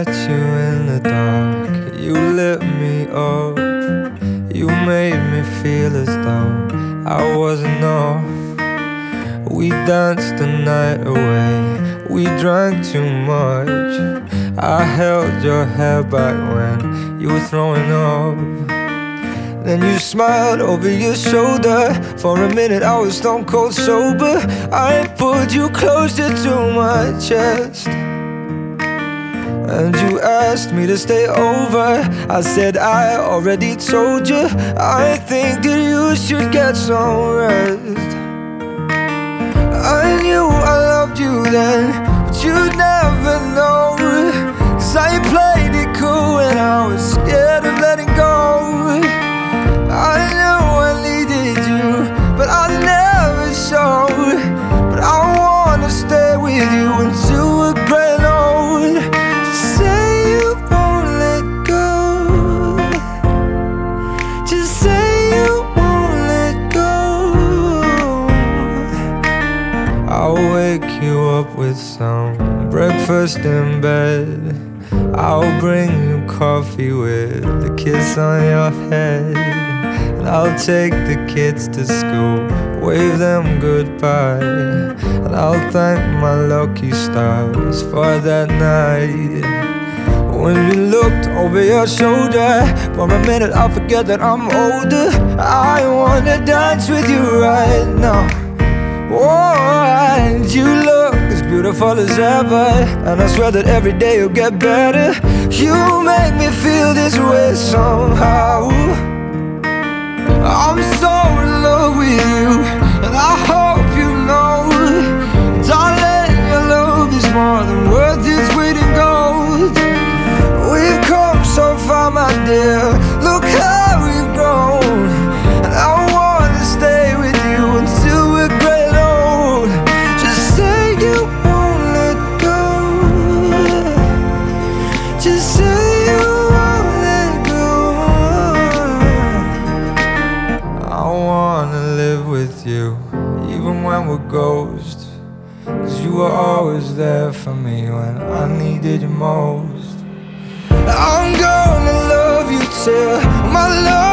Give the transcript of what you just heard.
met you in the dark, you lit me up. You made me feel as though I wasn't enough. We danced the night away, we drank too much. I held your hair back when you were throwing up. Then you smiled over your shoulder. For a minute I was stone cold sober. I pulled you closer to my chest, and you asked me to stay over. I said I already told you, I think that you should get some rest. I knew I loved you then, but you'd never know. 'Cause I played it cool and I was scared of letting go. I knew I needed you, but I never showed. But I wanna stay with you until we're growing old. Just say you won't let go. Just say you won't let go. I'll wake you up with some breakfast in bed. I'll bring you coffee with a kiss on your head. And I'll take the kids to school, wave them goodbye. And I'll thank my lucky stars for that night. When you looked over your shoulder, for a minute I forget that I'm older. I wanna dance with you right now. Oh, and you look as beautiful as ever, and I swear that every day you'll get better. You make me feel this way somehow. I'm so in love with you, and I hope you know, darling, your love is more than worth its weight in gold. We've come so far, my dear, look how we've grown. And I wanna stay with you until we're great old. Just say you won't let go. Just say you won't let go. I wanna live with you, even when we're ghosts. 'Cause you were always there for me when I needed you most. I'm gonna love you till my love